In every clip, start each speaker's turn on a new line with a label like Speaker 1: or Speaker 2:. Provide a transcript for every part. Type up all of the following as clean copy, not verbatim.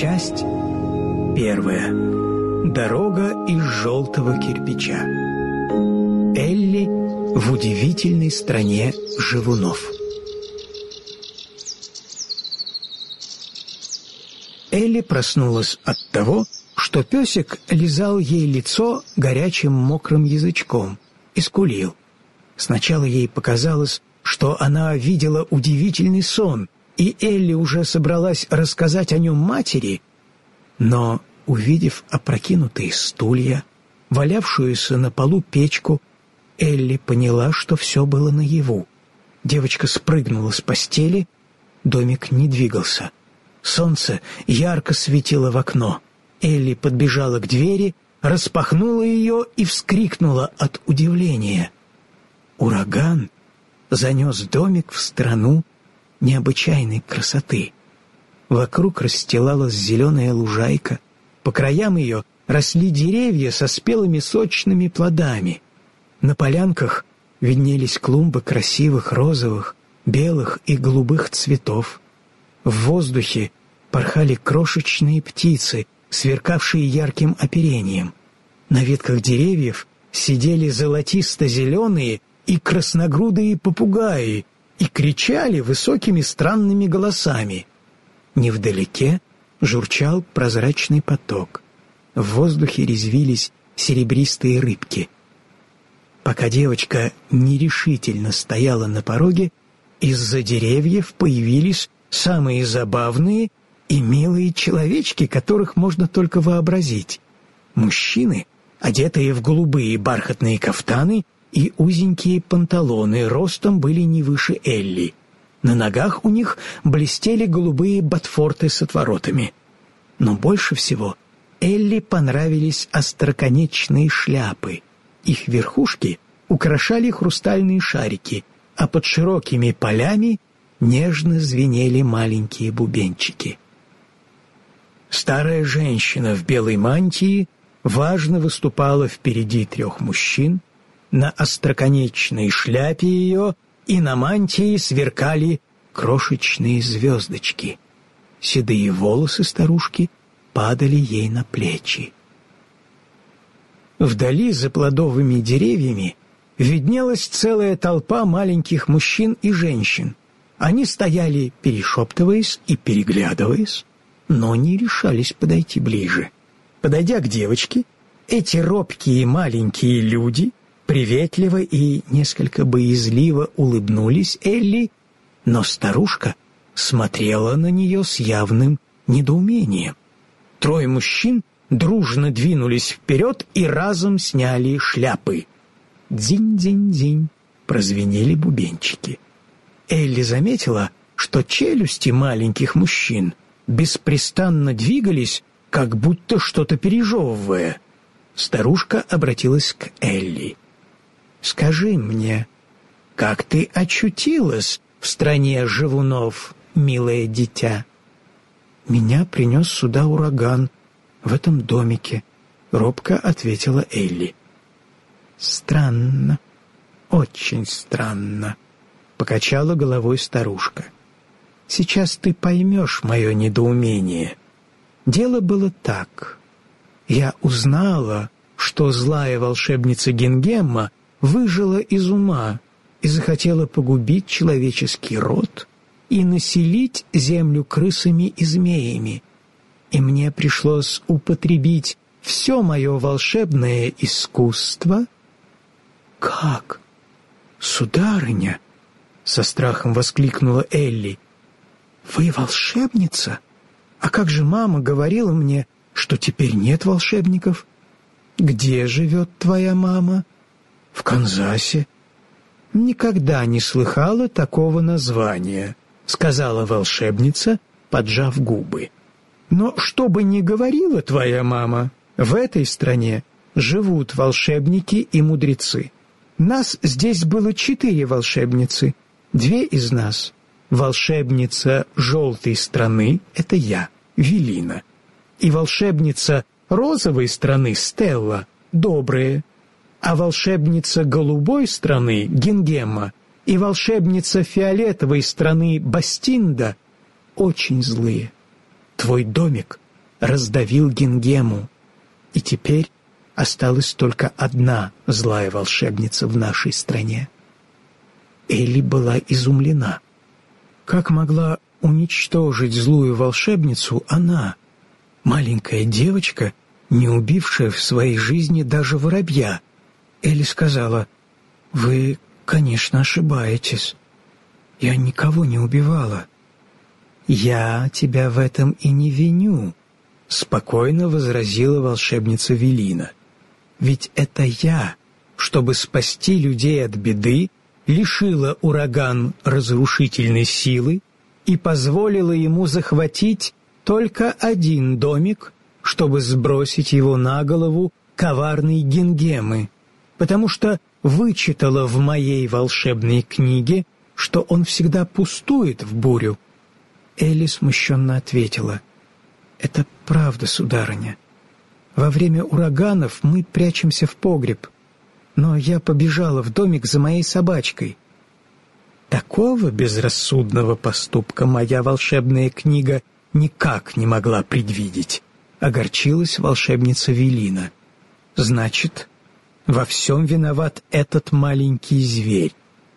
Speaker 1: Часть первая. Дорога из желтого кирпича. Элли в удивительной стране живунов. Элли проснулась от того, что песик лизал ей лицо горячим мокрым язычком и скулил. Сначала ей показалось, что она видела удивительный сон, и Элли уже собралась рассказать о нем матери, но, увидев опрокинутые стулья, валявшуюся на полу печку, Элли поняла, что все было наяву. Девочка спрыгнула с постели, домик не двигался. Солнце ярко светило в окно. Элли подбежала к двери, распахнула ее и вскрикнула от удивления. Ураган занес домик в страну необычайной красоты. Вокруг расстилалась зеленая лужайка, по краям ее росли деревья со спелыми сочными плодами. На полянках виднелись клумбы красивых розовых, белых и голубых цветов. В воздухе порхали крошечные птицы, сверкавшие ярким оперением. На ветках деревьев сидели золотисто-зеленые и красногрудые попугаи и кричали высокими странными голосами. Невдалеке журчал прозрачный поток. В воздухе резвились серебристые рыбки. Пока девочка нерешительно стояла на пороге, из-за деревьев появились самые забавные и милые человечки, которых можно только вообразить. Мужчины, одетые в голубые бархатные кафтаны и узенькие панталоны, ростом были не выше Элли. На ногах у них блестели голубые ботфорты с отворотами. Но больше всего Элли понравились остроконечные шляпы. Их верхушки украшали хрустальные шарики, а под широкими полями нежно звенели маленькие бубенчики. Старая женщина в белой мантии важно выступала впереди трех мужчин. На остроконечной шляпе ее и на мантии сверкали крошечные звездочки. Седые волосы старушки падали ей на плечи. Вдали, за плодовыми деревьями, виднелась целая толпа маленьких мужчин и женщин. Они стояли, перешептываясь и переглядываясь, но не решались подойти ближе. Подойдя к девочке, эти робкие маленькие люди приветливо и несколько боязливо улыбнулись Элли, но старушка смотрела на нее с явным недоумением. Трое мужчин дружно двинулись вперед и разом сняли шляпы. «Дзинь-дзинь-дзинь» прозвенели бубенчики. Элли заметила, что челюсти маленьких мужчин беспрестанно двигались, как будто что-то пережевывая. Старушка обратилась к Элли. «Скажи мне, как ты очутилась в стране живунов, милое дитя?» «Меня принес сюда ураган, в этом домике», — робко ответила Элли. «Странно, очень странно», — покачала головой старушка. «Сейчас ты поймешь мое недоумение. Дело было так. Я узнала, что злая волшебница Гингемма выжила из ума и захотела погубить человеческий род и населить землю крысами и змеями. И мне пришлось употребить все мое волшебное искусство». «Как? Сударыня!» — со страхом воскликнула Элли. «Вы волшебница? А как же мама говорила мне, что теперь нет волшебников? Где живет твоя мама?» «В Канзасе». «Никогда не слыхала такого названия», — сказала волшебница, поджав губы. «Но что бы ни говорила твоя мама, в этой стране живут волшебники и мудрецы. Нас здесь было 4 волшебницы. 2 из нас — волшебница желтой страны — это я, Велина, и волшебница розовой страны — Стелла, добрая, а волшебница голубой страны — Гингемма и волшебница фиолетовой страны Бастинда очень злые. Твой домик раздавил Гингему, и теперь осталась только одна злая волшебница в нашей стране. Элли была изумлена. Как могла уничтожить злую волшебницу она, маленькая девочка, не убившая в своей жизни даже воробья? Элли сказала: «Вы, конечно, ошибаетесь. Я никого не убивала». «Я тебя в этом и не виню», — спокойно возразила волшебница Велина. «Ведь это я, чтобы спасти людей от беды, лишила ураган разрушительной силы и позволила ему захватить только один домик, чтобы сбросить его на голову коварной Гингемы, потому что вычитала в моей волшебной книге, что он всегда пустует в бурю». Элли смущенно ответила: «Это правда, сударыня. Во время ураганов мы прячемся в погреб, но я побежала в домик за моей собачкой». Такого безрассудного поступка моя волшебная книга никак не могла предвидеть, огорчилась волшебница Велина. «Значит, во всем виноват этот маленький зверь».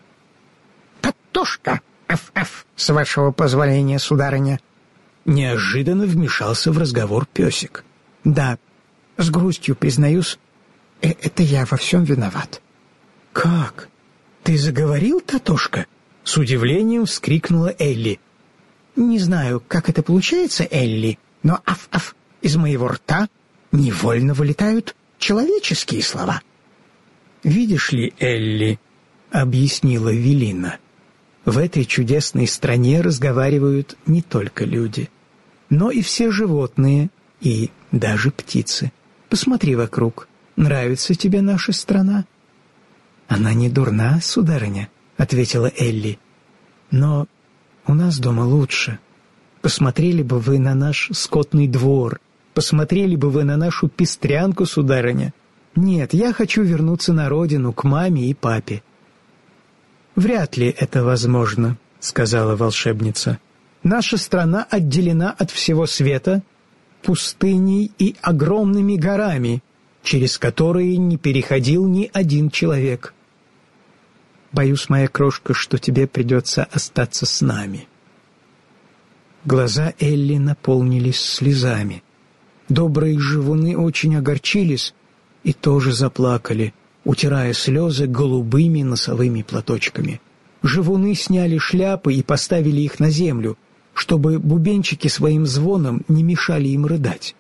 Speaker 2: «Татошка! Аф-аф, с вашего позволения, сударыня!»
Speaker 1: Неожиданно вмешался в разговор песик.
Speaker 2: «Да, с грустью признаюсь, это я во всем виноват».
Speaker 1: «Как? Ты заговорил, Татошка?» С удивлением вскрикнула Элли.
Speaker 2: «Не знаю, как это получается, Элли, но аф-аф, из моего рта невольно вылетают человеческие слова».
Speaker 1: «Видишь ли, Элли, — объяснила Велина, — в этой чудесной стране разговаривают не только люди, но и все животные, и даже птицы. Посмотри вокруг. Нравится тебе наша страна?» «Она не дурна, сударыня», — ответила Элли. «Но у нас дома лучше. Посмотрели бы вы на наш скотный двор, посмотрели бы вы на нашу пестрянку, сударыня. Нет, я хочу вернуться на родину, к маме и папе». «Вряд ли это возможно», — сказала волшебница. «Наша страна отделена от всего света пустыней и огромными горами, через которые не переходил ни один человек. Боюсь, моя крошка, что тебе придется остаться с нами». Глаза Элли наполнились слезами. Добрые живуны очень огорчились и тоже заплакали, утирая слезы голубыми носовыми платочками. Живуны сняли шляпы и поставили их на землю, чтобы бубенчики своим звоном не мешали им рыдать.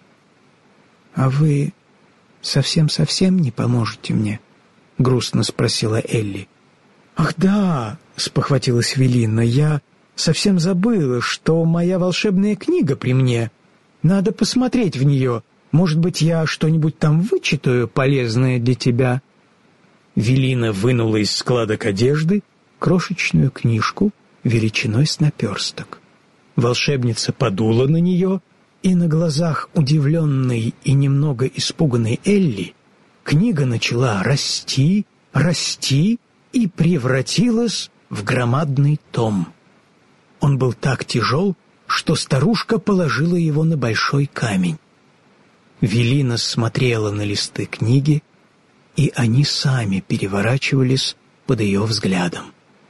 Speaker 1: «А вы совсем-совсем не поможете мне?» — грустно спросила Элли. «Ах да!» — спохватилась Велина. «Я совсем забыла, что моя волшебная книга при мне. Надо посмотреть в нее. Может быть, я что-нибудь там вычитаю полезное для тебя?» Велина вынула из складок одежды крошечную книжку величиной с наперсток. Волшебница подула на нее, и на глазах удивленной и немного испуганной Элли книга начала расти, расти и превратилась в громадный том. Он был так тяжел, что старушка положила его на большой камень. Велина смотрела на листы книги, и они сами переворачивались под ее взглядом.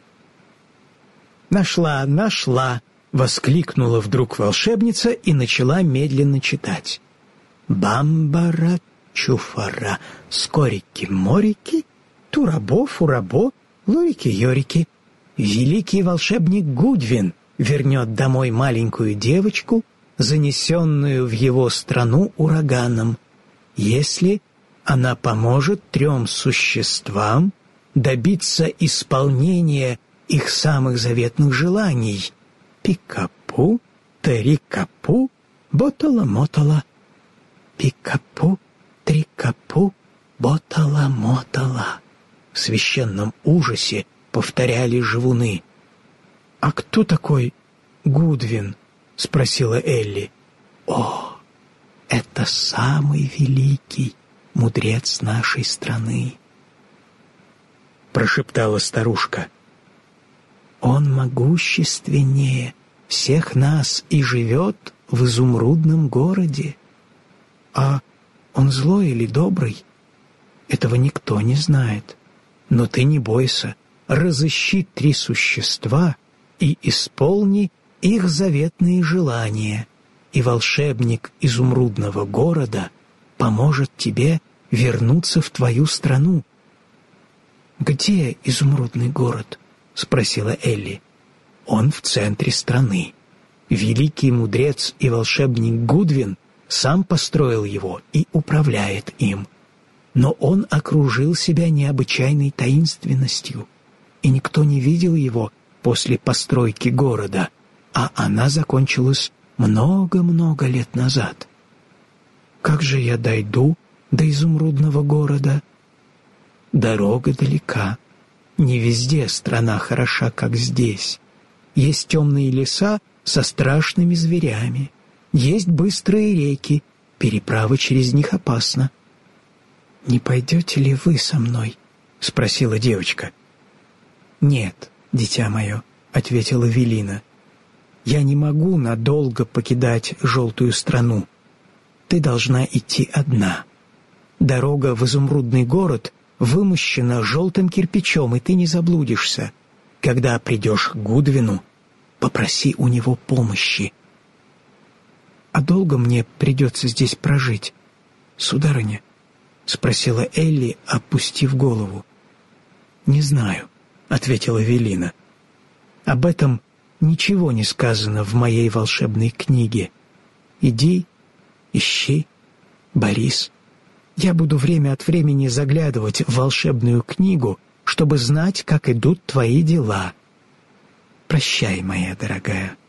Speaker 1: «Нашла, нашла!» — воскликнула вдруг волшебница и начала медленно читать. «Бамбара, чуфара, скорики-морики, турабо-фурабо, лорики-йорики. Великий волшебник Гудвин вернет домой маленькую девочку, занесенную в его страну ураганом, если она поможет 3 существам добиться исполнения их самых заветных желаний: Пикапу, Терикапу, Ботала-мотала. Пикапу, Трикапу, Ботала-мотала. В священном ужасе повторяли живуны. «А кто такой Гудвин?» — спросила Элли. «О, это самый великий мудрец нашей страны», — прошептала старушка. «Он могущественнее всех нас и живет в изумрудном городе. А он злой или добрый? Этого никто не знает. Но ты не бойся, разыщи 3 существа и исполни их заветные желания, и волшебник изумрудного города поможет тебе вернуться в твою страну». «Где изумрудный город?» — спросила Элли. «Он в центре страны. Великий мудрец и волшебник Гудвин сам построил его и управляет им. Но он окружил себя необычайной таинственностью, и никто не видел его после постройки города, а она закончилась много-много лет назад. Как же я дойду до изумрудного города? Дорога далека. Не везде страна хороша, как здесь. Есть темные леса со страшными зверями. Есть быстрые реки, переправа через них опасна. «Не пойдете ли вы со мной?» — спросила девочка. «Нет, дитя мое», — ответила Велина. «Я не могу надолго покидать желтую страну. Ты должна идти одна. Дорога в изумрудный город вымощена желтым кирпичом, и ты не заблудишься. Когда придешь к Гудвину, попроси у него помощи». «А долго мне придется здесь прожить, сударыня?» — спросила Элли, опустив голову. «Не знаю», — ответила Велина. «Об этом ничего не сказано в моей волшебной книге. Иди, ищи, борись. Я буду время от времени заглядывать в волшебную книгу, чтобы знать, как идут твои дела. Прощай, моя дорогая».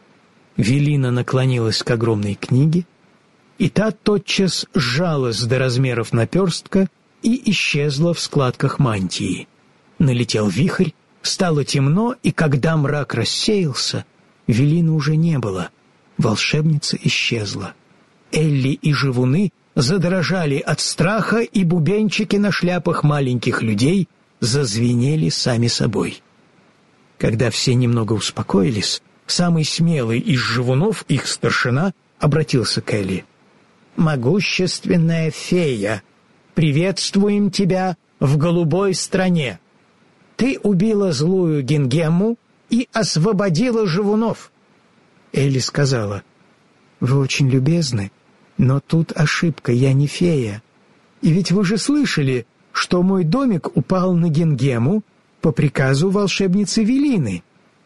Speaker 1: Велина наклонилась к огромной книге, и та тотчас сжалась до размеров наперстка и исчезла в складках мантии. Налетел вихрь, стало темно, и когда мрак рассеялся, Велины уже не было. Волшебница исчезла. Элли и живуны задрожали от страха, и бубенчики на шляпах маленьких людей зазвенели сами собой. Когда все немного успокоились, самый смелый из живунов, их старшина, обратился к Элли. «Могущественная фея, приветствуем тебя в голубой стране. Ты убила злую Гингему и освободила живунов». Элли сказала: «Вы очень любезны, но тут ошибка, я не фея. И ведь вы же слышали, что мой домик упал на Гингему по приказу волшебницы Велины».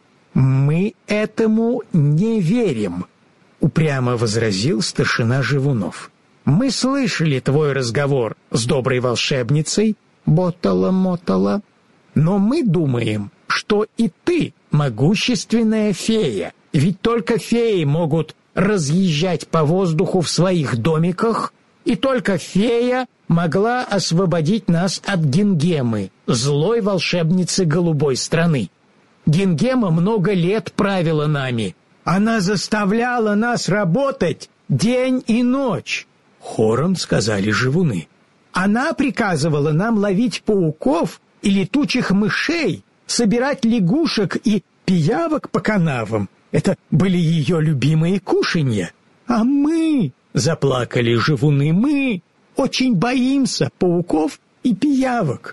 Speaker 1: «Мы этому не верим», — упрямо возразил старшина живунов. «Мы слышали твой разговор с доброй волшебницей Ботала-Мотала, но мы думаем, что и ты могущественная фея, ведь только феи могут разъезжать по воздуху в своих домиках, и только фея могла освободить нас от Гингемы, злой волшебницы голубой страны. Гингема много лет правила нами. Она заставляла нас работать день и ночь», — хором сказали живуны. «Она приказывала нам ловить пауков и летучих мышей, собирать лягушек и пиявок по канавам. Это были ее любимые кушанья. А мы, — заплакали живуны, — мы очень боимся пауков и пиявок».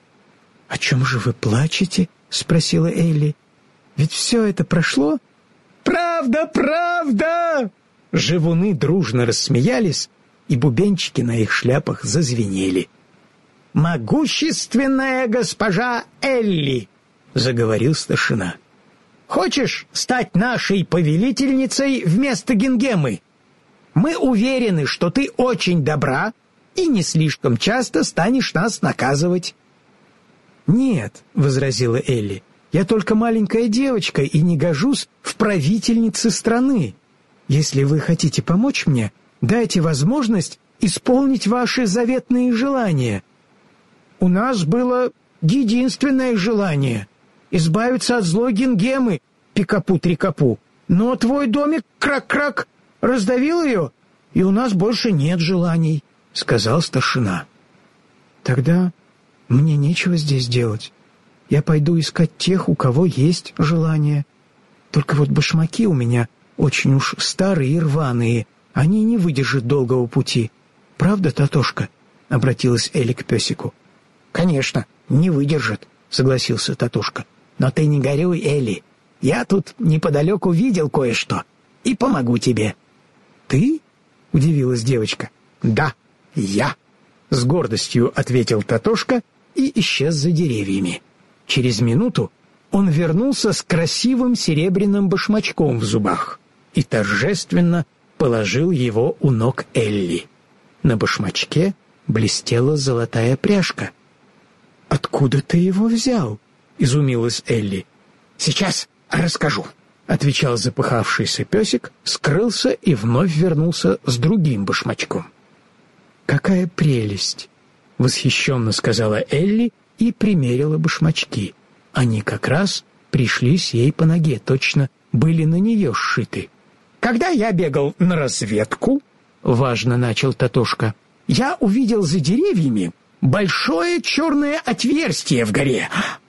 Speaker 1: «О чем же вы плачете?» — спросила Элли. «Ведь все это прошло?» «Правда, правда!» Живуны дружно рассмеялись, и бубенчики на их шляпах зазвенели. «Могущественная госпожа Элли!» — заговорил старшина. «Хочешь стать нашей повелительницей вместо Гингемы? Мы уверены, что ты очень добра и не слишком часто станешь нас наказывать». «Нет», — возразила Элли, — «я только маленькая девочка и не гожусь в правительнице страны. Если вы хотите помочь мне, дайте возможность исполнить ваши заветные желания». «У нас было единственное желание — избавиться от злой Гингемы, Пикапу-Трикапу. Но твой домик, Крак-Крак, раздавил ее, и у нас больше нет желаний», — сказал старшина. «Тогда мне нечего здесь делать. Я пойду искать тех, у кого есть желание. Только вот башмаки у меня очень уж старые и рваные, они не выдержат долгого пути. Правда, Татошка?» — обратилась Элли к песику.
Speaker 2: «Конечно, не выдержат», — согласился Татошка. «Но ты не горюй, Элли. Я тут неподалеку видел кое-что и помогу тебе».
Speaker 1: «Ты?» — удивилась девочка.
Speaker 2: «Да, я»,
Speaker 1: — с гордостью ответил Татошка и исчез за деревьями. Через минуту он вернулся с красивым серебряным башмачком в зубах и торжественно положил его у ног Элли. На башмачке блестела золотая пряжка. «Откуда ты его взял?» — изумилась Элли.
Speaker 2: «Сейчас расскажу»,
Speaker 1: — отвечал запыхавшийся песик, скрылся и вновь вернулся с другим башмачком. «Какая прелесть!» — восхищенно сказала Элли и примерила башмачки. Они как раз пришлись ей по ноге, точно были на нее сшиты.
Speaker 2: «Когда я бегал на разведку, — важно начал Татошка, — я увидел за деревьями большое черное отверстие в горе.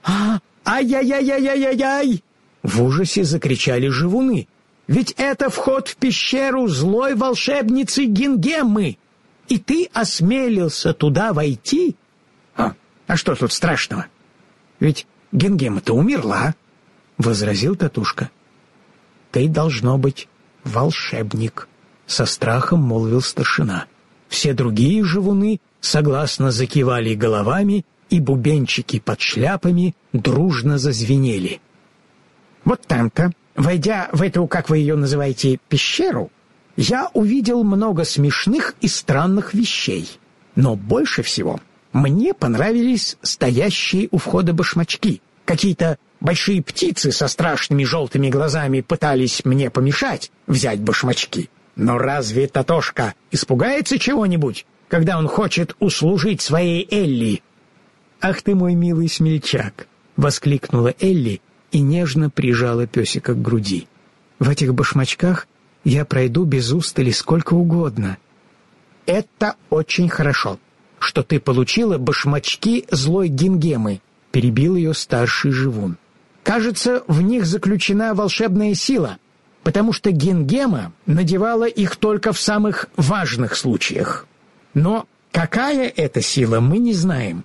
Speaker 2: Ай-яй-яй-яй-яй-яй!»
Speaker 1: В ужасе закричали живуны.
Speaker 2: «Ведь это вход в пещеру злой волшебницы Гингеммы! И ты осмелился туда войти? А что тут страшного? Ведь Гингемма-то умерла!» — возразил Татушка.
Speaker 1: «Ты, должно быть, волшебник», — со страхом молвил старшина. Все другие живуны согласно закивали головами, и бубенчики под шляпами дружно зазвенели.
Speaker 2: «Вот там-то, войдя в эту, как вы ее называете, пещеру, я увидел много смешных и странных вещей. Но больше всего мне понравились стоящие у входа башмачки. Какие-то большие птицы со страшными желтыми глазами пытались мне помешать взять башмачки. Но разве Татошка испугается чего-нибудь, когда он хочет услужить своей Элли?»
Speaker 1: «Ах ты мой милый смельчак!» — воскликнула Элли и нежно прижала песика к груди. «В этих башмачках я пройду без устали сколько угодно».
Speaker 2: «Это очень хорошо, что ты получила башмачки злой Гингеммы», — перебил ее старший живун. «Кажется, в них заключена волшебная сила, потому что Гингемма надевала их только в самых важных случаях. Но какая это сила, мы не знаем».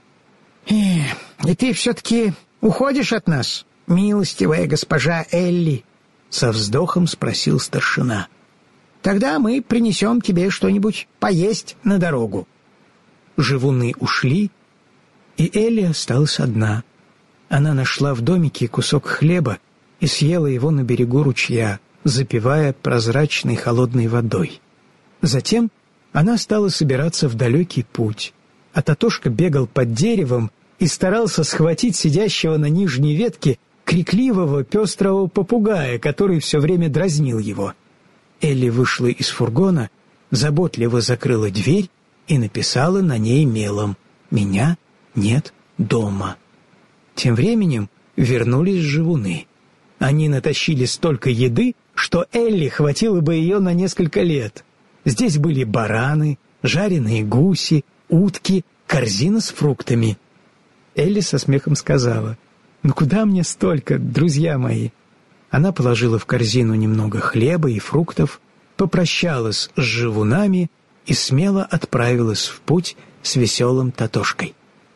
Speaker 2: «И ты все-таки уходишь от нас, милостивая госпожа Элли?» — со вздохом спросил старшина. «Тогда мы принесем тебе что-нибудь поесть на дорогу».
Speaker 1: Живуны ушли, и Элли осталась одна. Она нашла в домике кусок хлеба и съела его на берегу ручья, запивая прозрачной холодной водой. Затем она стала собираться в далекий путь, а Татошка бегал под деревом и старался схватить сидящего на нижней ветке крикливого пестрого попугая, который все время дразнил его. Элли вышла из фургона, заботливо закрыла дверь и написала на ней мелом: «Меня нет дома». Тем временем вернулись живуны. Они натащили столько еды, что Элли хватило бы ее на несколько лет. Здесь были бараны, жареные гуси, утки, корзина с фруктами. Элли со смехом сказала: «Ну куда мне столько, друзья мои?» Она положила в корзину немного хлеба и фруктов, попрощалась с живунами и смело отправилась в путь с веселым Татошкой.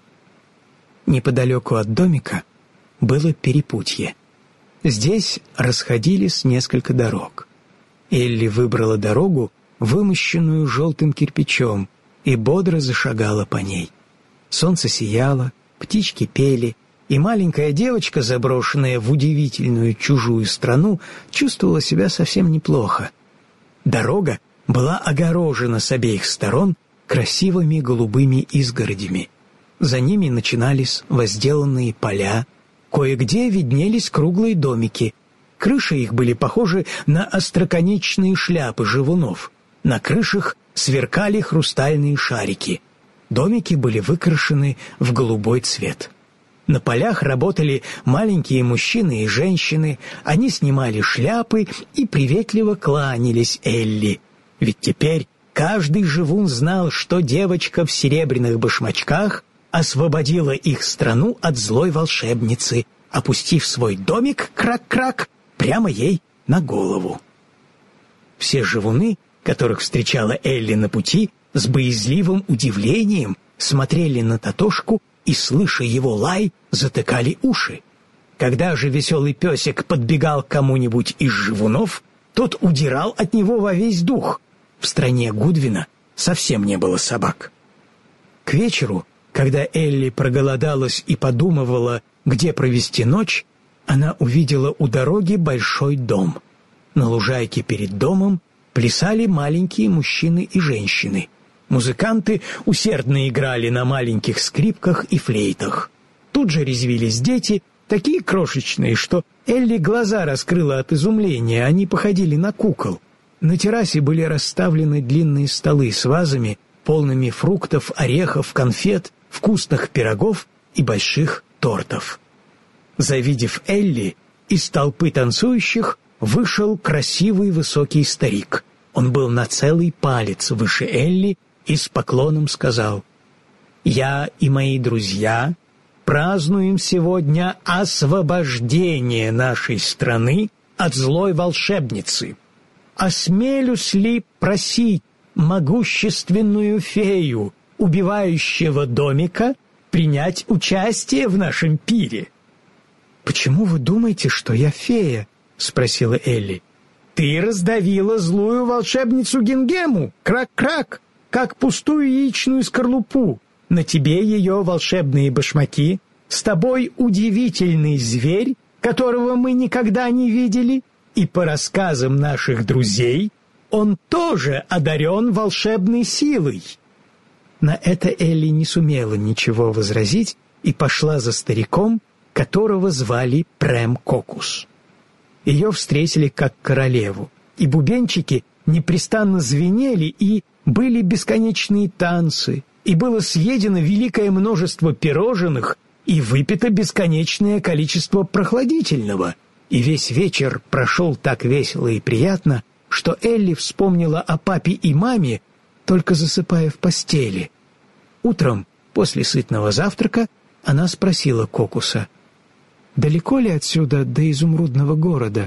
Speaker 1: Неподалеку от домика было перепутье. Здесь расходились несколько дорог. Элли выбрала дорогу, вымощенную желтым кирпичом, и бодро зашагала по ней. Солнце сияло, птички пели, и маленькая девочка, заброшенная в удивительную чужую страну, чувствовала себя совсем неплохо. Дорога была огорожена с обеих сторон красивыми голубыми изгородями. За ними начинались возделанные поля, кое-где виднелись круглые домики. Крыши их были похожи на остроконечные шляпы живунов. На крышах сверкали хрустальные шарики. Домики были выкрашены в голубой цвет. На полях работали маленькие мужчины и женщины. Они снимали шляпы и приветливо кланялись Элли. Ведь теперь каждый живун знал, что девочка в серебряных башмачках освободила их страну от злой волшебницы, опустив свой домик крак-крак прямо ей на голову. Все живуны, которых встречала Элли на пути, с боязливым удивлением смотрели на Татошку и, слыша его лай, затыкали уши. Когда же веселый песик подбегал к кому-нибудь из живунов, тот удирал от него во весь дух. В стране Гудвина совсем не было собак. К вечеру, когда Элли проголодалась и подумывала, где провести ночь, она увидела у дороги большой дом. На лужайке перед домом плясали маленькие мужчины и женщины. Музыканты усердно играли на маленьких скрипках и флейтах. Тут же резвились дети, такие крошечные, что Элли глаза раскрыла от изумления, они походили на кукол. На террасе были расставлены длинные столы с вазами, полными фруктов, орехов, конфет, вкусных пирогов и больших тортов. Завидев Элли, из толпы танцующих вышел красивый высокий старик. Он был на целый палец выше Элли и с поклоном сказал: «Я и мои друзья празднуем сегодня освобождение нашей страны от злой волшебницы. Осмелюсь ли просить могущественную фею убивающего домика принять участие в нашем пире?» «Почему вы думаете, что я фея?» — спросила Элли. «Ты раздавила злую волшебницу Гингему, крак-крак, как пустую яичную скорлупу. На тебе ее волшебные башмаки, с тобой удивительный зверь, которого мы никогда не видели, и по рассказам наших друзей он тоже одарен волшебной силой». На это Элли не сумела ничего возразить и пошла за стариком, которого звали Прем-Кокус. Ее встретили как королеву, и бубенчики непрестанно звенели, и были бесконечные танцы, и было съедено великое множество пирожных, и выпито бесконечное количество прохладительного, и весь вечер прошел так весело и приятно, что Элли вспомнила о папе и маме, только засыпая в постели. Утром, после сытного завтрака, она спросила Кокуса: «Далеко ли отсюда до изумрудного города?»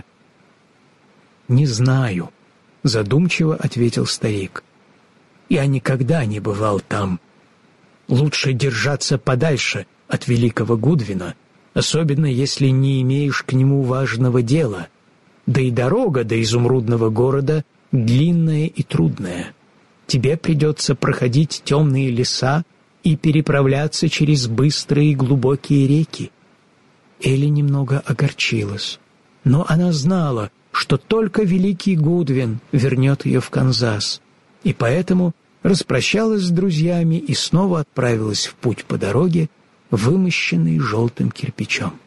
Speaker 1: «Не знаю», — задумчиво ответил старик. «Я никогда не бывал там. Лучше держаться подальше от великого Гудвина, особенно если не имеешь к нему важного дела. Да и дорога до изумрудного города длинная и трудная. Тебе придется проходить темные леса и переправляться через быстрые и глубокие реки». Элли немного огорчилась, но она знала, что только великий Гудвин вернет ее в Канзас, и поэтому распрощалась с друзьями и снова отправилась в путь по дороге, вымощенной желтым кирпичом.